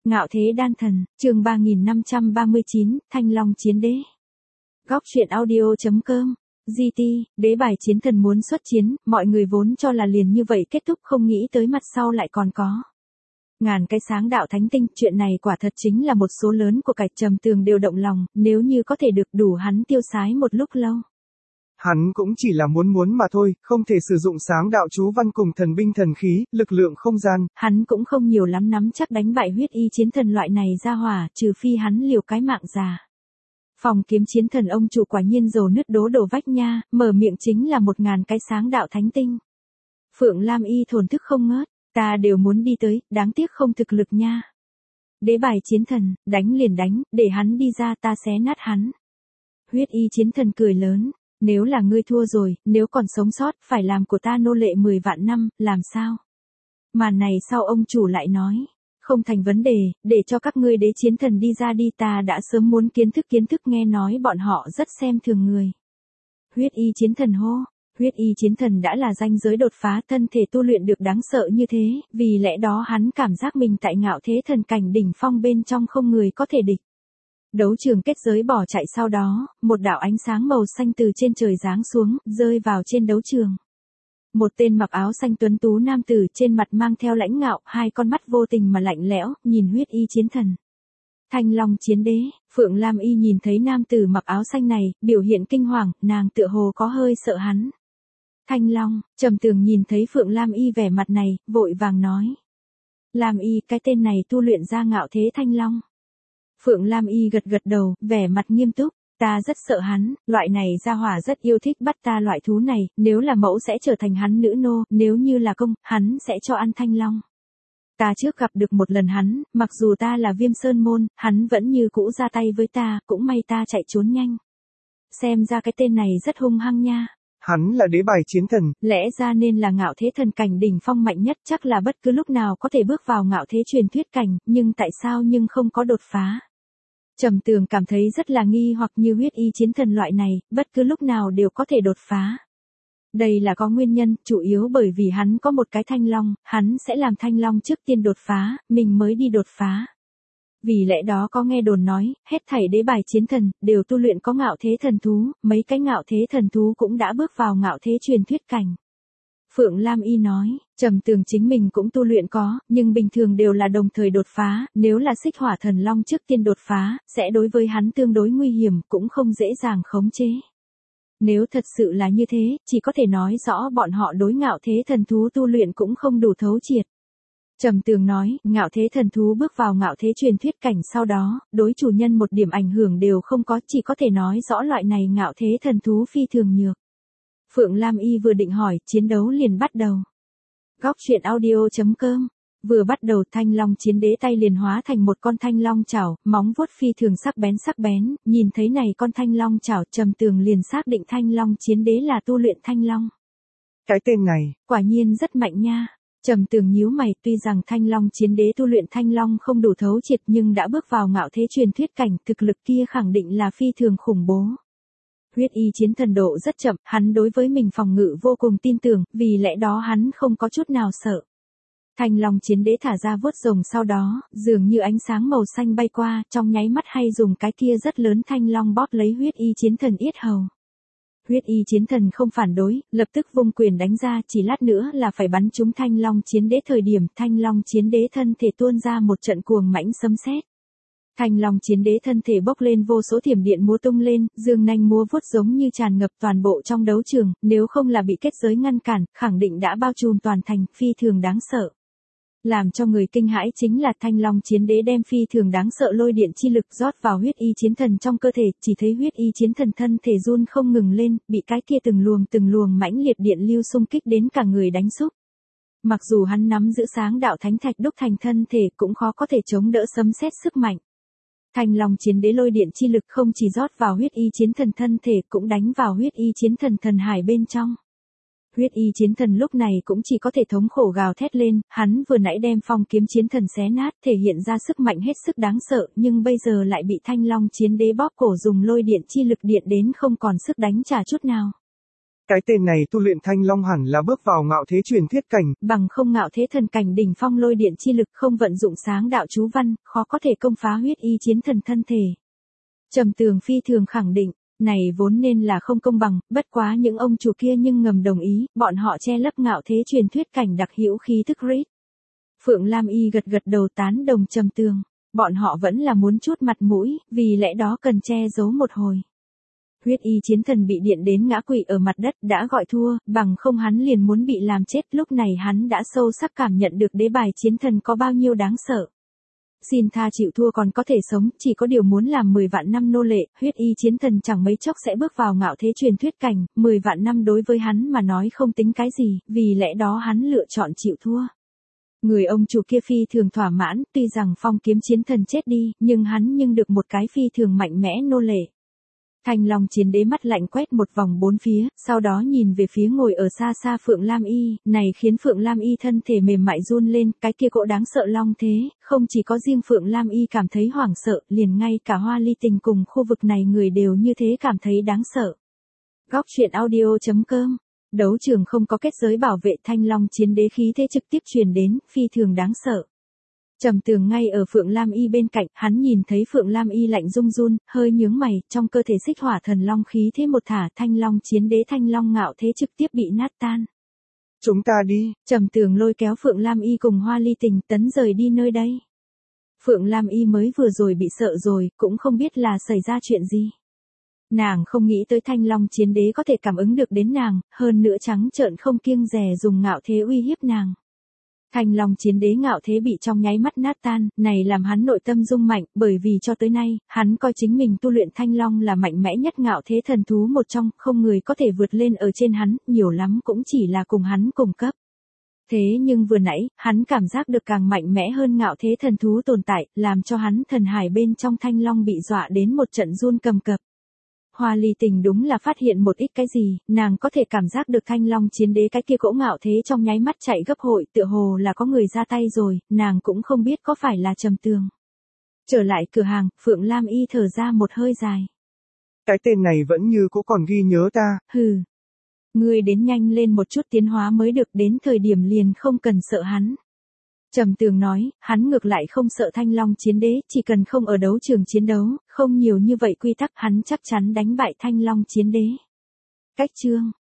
Ngạo thế đan thần, chương 3539, Thanh Long chiến đế. Góc truyện audio.com. GT, đế bài chiến thần muốn xuất chiến, mọi người vốn cho là liền như vậy kết thúc, không nghĩ tới mặt sau lại còn có ngàn cái sáng đạo thánh tinh. Chuyện này quả thật chính là một số lớn của cải. Trầm Tường đều động lòng, nếu như có thể được đủ hắn tiêu sái một lúc lâu. Hắn cũng chỉ là muốn mà thôi, không thể sử dụng sáng đạo chú văn cùng thần binh thần khí, lực lượng không gian. Hắn cũng không nhiều lắm nắm chắc đánh bại huyết y chiến thần loại này ra hỏa, trừ phi hắn liều cái mạng già. Phòng kiếm chiến thần ông chủ quả nhiên dầu nứt đổ vách nha, mở miệng chính là 1000 cái sáng đạo thánh tinh. Phượng Lam Y thổn thức không ngớt, ta đều muốn đi tới, đáng tiếc không thực lực nha. Đế bài chiến thần, đánh liền đánh, để hắn đi ra ta xé nát hắn. Huyết y chiến thần cười lớn, nếu là ngươi thua rồi, nếu còn sống sót, phải làm của ta nô lệ 10 vạn năm, làm sao? Màn này sau ông chủ lại nói, không thành vấn đề, để cho các ngươi đế chiến thần đi ra đi, ta đã sớm muốn kiến thức nghe nói bọn họ rất xem thường người. Huyết y chiến thần hô, huyết y chiến thần đã là ranh giới đột phá, thân thể tu luyện được đáng sợ như thế, vì lẽ đó hắn cảm giác mình tại ngạo thế thần cảnh đỉnh phong bên trong không người có thể địch. Đấu trường kết giới bỏ chạy sau đó, một đạo ánh sáng màu xanh từ trên trời giáng xuống, rơi vào trên đấu trường. Một tên mặc áo xanh tuấn tú nam tử trên mặt mang theo lãnh ngạo, hai con mắt vô tình mà lạnh lẽo, nhìn huyết y chiến thần. Thanh Long chiến đế, Phượng Lam Y nhìn thấy nam tử mặc áo xanh này, biểu hiện kinh hoàng, nàng tựa hồ có hơi sợ hắn. Thanh Long, Trầm Tường nhìn thấy Phượng Lam Y vẻ mặt này, vội vàng nói. Lam Y, cái tên này tu luyện ra ngạo thế Thanh Long. Phượng Lam Y gật đầu, vẻ mặt nghiêm túc, ta rất sợ hắn, loại này gia hỏa rất yêu thích bắt ta loại thú này, nếu là mẫu sẽ trở thành hắn nữ nô, nếu như là công, hắn sẽ cho ăn Thanh Long. Ta trước gặp được một lần hắn, mặc dù ta là Viêm Sơn môn, hắn vẫn như cũ ra tay với ta, cũng may ta chạy trốn nhanh. Xem ra cái tên này rất hung hăng nha. Hắn là đế bài chiến thần. Lẽ ra nên là ngạo thế thần cảnh đỉnh phong mạnh nhất, chắc là bất cứ lúc nào có thể bước vào ngạo thế truyền thuyết cảnh, nhưng tại sao không có đột phá? Trầm Tường cảm thấy rất là nghi hoặc, như huyết y chiến thần loại này, bất cứ lúc nào đều có thể đột phá. Đây là có nguyên nhân, chủ yếu bởi vì hắn có một cái Thanh Long, hắn sẽ làm Thanh Long trước tiên đột phá, mình mới đi đột phá. Vì lẽ đó có nghe đồn nói, hết thảy đế bài chiến thần, đều tu luyện có ngạo thế thần thú, mấy cái ngạo thế thần thú cũng đã bước vào ngạo thế truyền thuyết cảnh. Phượng Lam Y nói, Trầm Tường chính mình cũng tu luyện có, nhưng bình thường đều là đồng thời đột phá, nếu là Xích Hỏa Thần Long trước tiên đột phá, sẽ đối với hắn tương đối nguy hiểm, cũng không dễ dàng khống chế. Nếu thật sự là như thế, chỉ có thể nói rõ bọn họ đối ngạo thế thần thú tu luyện cũng không đủ thấu triệt. Trầm Tường nói, ngạo thế thần thú bước vào ngạo thế truyền thuyết cảnh sau đó, đối chủ nhân một điểm ảnh hưởng đều không có, chỉ có thể nói rõ loại này ngạo thế thần thú phi thường nhược. Phượng Lam Y vừa định hỏi, chiến đấu liền bắt đầu. Góc truyện audio.com. Vừa bắt đầu Thanh Long chiến đế tay liền hóa thành một con thanh long chảo, móng vuốt phi thường sắc bén, nhìn thấy này con thanh long chảo, Trầm Tường liền xác định Thanh Long chiến đế là tu luyện Thanh Long. Cái tên này, quả nhiên rất mạnh nha. Trầm Tường nhíu mày, tuy rằng Thanh Long chiến đế tu luyện Thanh Long không đủ thấu triệt nhưng đã bước vào ngạo thế truyền thuyết cảnh, thực lực kia khẳng định là phi thường khủng bố. Huyết y chiến thần độ rất chậm, hắn đối với mình phòng ngự vô cùng tin tưởng, vì lẽ đó hắn không có chút nào sợ. Thanh Long chiến đế thả ra vuốt rồng sau đó, dường như ánh sáng màu xanh bay qua, trong nháy mắt hay dùng cái kia rất lớn Thanh Long bóp lấy huyết y chiến thần yết hầu. Huyết y chiến thần không phản đối, lập tức vung quyền đánh ra, chỉ lát nữa là phải bắn trúng Thanh Long chiến đế. Thời điểm Thanh Long chiến đế thân thể tuôn ra một trận cuồng mãnh sấm sét. Thanh Long chiến đế thân thể bốc lên vô số thiểm điện múa tung lên, dương nanh múa vuốt giống như tràn ngập toàn bộ trong đấu trường, nếu không là bị kết giới ngăn cản, khẳng định đã bao trùm toàn thành, phi thường đáng sợ. Làm cho người kinh hãi chính là Thanh Long chiến đế đem phi thường đáng sợ lôi điện chi lực rót vào huyết y chiến thần trong cơ thể, chỉ thấy huyết y chiến thần thân thể run không ngừng lên, bị cái kia từng luồng mãnh liệt điện lưu xung kích đến cả người đánh xúc. Mặc dù hắn nắm giữ sáng đạo thánh thạch đúc thành thân thể cũng khó có thể chống đỡ sấm sét sức mạnh. Thanh Long chiến đế lôi điện chi lực không chỉ rót vào huyết y chiến thần thân thể cũng đánh vào huyết y chiến thần thần hải bên trong. Huyết y chiến thần lúc này cũng chỉ có thể thống khổ gào thét lên, hắn vừa nãy đem phong kiếm chiến thần xé nát, thể hiện ra sức mạnh hết sức đáng sợ, nhưng bây giờ lại bị Thanh Long chiến đế bóp cổ dùng lôi điện chi lực điện đến không còn sức đánh trả chút nào. Cái tên này tu luyện Thanh Long hẳn là bước vào ngạo thế truyền thuyết cảnh. Bằng không ngạo thế thần cảnh đỉnh phong lôi điện chi lực không vận dụng sáng đạo chú văn, khó có thể công phá huyết y chiến thần thân thể. Trầm Tường phi thường khẳng định, này vốn nên là không công bằng, bất quá những ông chủ kia nhưng ngầm đồng ý, bọn họ che lấp ngạo thế truyền thuyết cảnh đặc hữu khí tức rít. Phượng Lam Y gật gật đầu tán đồng Trầm Tường, bọn họ vẫn là muốn chút mặt mũi, vì lẽ đó cần che giấu một hồi. Huyết y chiến thần bị điện đến ngã quỵ ở mặt đất đã gọi thua, bằng không hắn liền muốn bị làm chết, lúc này hắn đã sâu sắc cảm nhận được đế bài chiến thần có bao nhiêu đáng sợ. Xin tha chịu thua còn có thể sống, chỉ có điều muốn làm 10 vạn năm nô lệ, huyết y chiến thần chẳng mấy chốc sẽ bước vào ngạo thế truyền thuyết cảnh, 10 vạn năm đối với hắn mà nói không tính cái gì, vì lẽ đó hắn lựa chọn chịu thua. Người ông chủ kia phi thường thỏa mãn, tuy rằng phong kiếm chiến thần chết đi, nhưng hắn được một cái phi thường mạnh mẽ nô lệ. Thanh Long chiến đế mắt lạnh quét một vòng bốn phía, sau đó nhìn về phía ngồi ở xa xa Phượng Lam Y, này khiến Phượng Lam Y thân thể mềm mại run lên, cái kia cỗ đáng sợ long thế, không chỉ có riêng Phượng Lam Y cảm thấy hoảng sợ, liền ngay cả Hoa Ly Tình cùng khu vực này người đều như thế cảm thấy đáng sợ. Góc truyện audio.com. Đấu trường không có kết giới bảo vệ, Thanh Long chiến đế khí thế trực tiếp truyền đến, phi thường đáng sợ. Trầm Tường ngay ở Phượng Lam Y bên cạnh, hắn nhìn thấy Phượng Lam Y lạnh run run, hơi nhướng mày, trong cơ thể xích hỏa thần long khí thế một thả, Thanh Long chiến đế Thanh Long ngạo thế trực tiếp bị nát tan. Chúng ta đi. Trầm Tường lôi kéo Phượng Lam Y cùng Hoa Ly Tình tấn rời đi nơi đây. Phượng Lam Y mới vừa rồi bị sợ rồi, cũng không biết là xảy ra chuyện gì. Nàng không nghĩ tới Thanh Long chiến đế có thể cảm ứng được đến nàng, hơn nữa trắng trợn không kiêng dè dùng ngạo thế uy hiếp nàng. Thanh Long chiến đế ngạo thế bị trong nháy mắt nát tan, này làm hắn nội tâm rung mạnh, bởi vì cho tới nay, hắn coi chính mình tu luyện Thanh Long là mạnh mẽ nhất ngạo thế thần thú một trong, không người có thể vượt lên ở trên hắn, nhiều lắm cũng chỉ là cùng hắn cùng cấp. Thế nhưng vừa nãy, hắn cảm giác được càng mạnh mẽ hơn ngạo thế thần thú tồn tại, làm cho hắn thần hải bên trong Thanh Long bị dọa đến một trận run cầm cập. Hoa Ly Tình đúng là phát hiện một ít cái gì, nàng có thể cảm giác được Thanh Long chiến đế cái kia cỗ ngạo thế trong nháy mắt chạy gấp hội, tựa hồ là có người ra tay rồi, nàng cũng không biết có phải là Trầm Tường. Trở lại cửa hàng, Phượng Lam Y thở ra một hơi dài. Cái tên này vẫn như cũ còn ghi nhớ ta. Hừ. Ngươi đến nhanh lên một chút tiến hóa mới được, đến thời điểm liền không cần sợ hắn. Trầm Tường nói, hắn ngược lại không sợ Thanh Long chiến đế, chỉ cần không ở đấu trường chiến đấu, không nhiều như vậy quy tắc hắn chắc chắn đánh bại Thanh Long chiến đế. Cách chương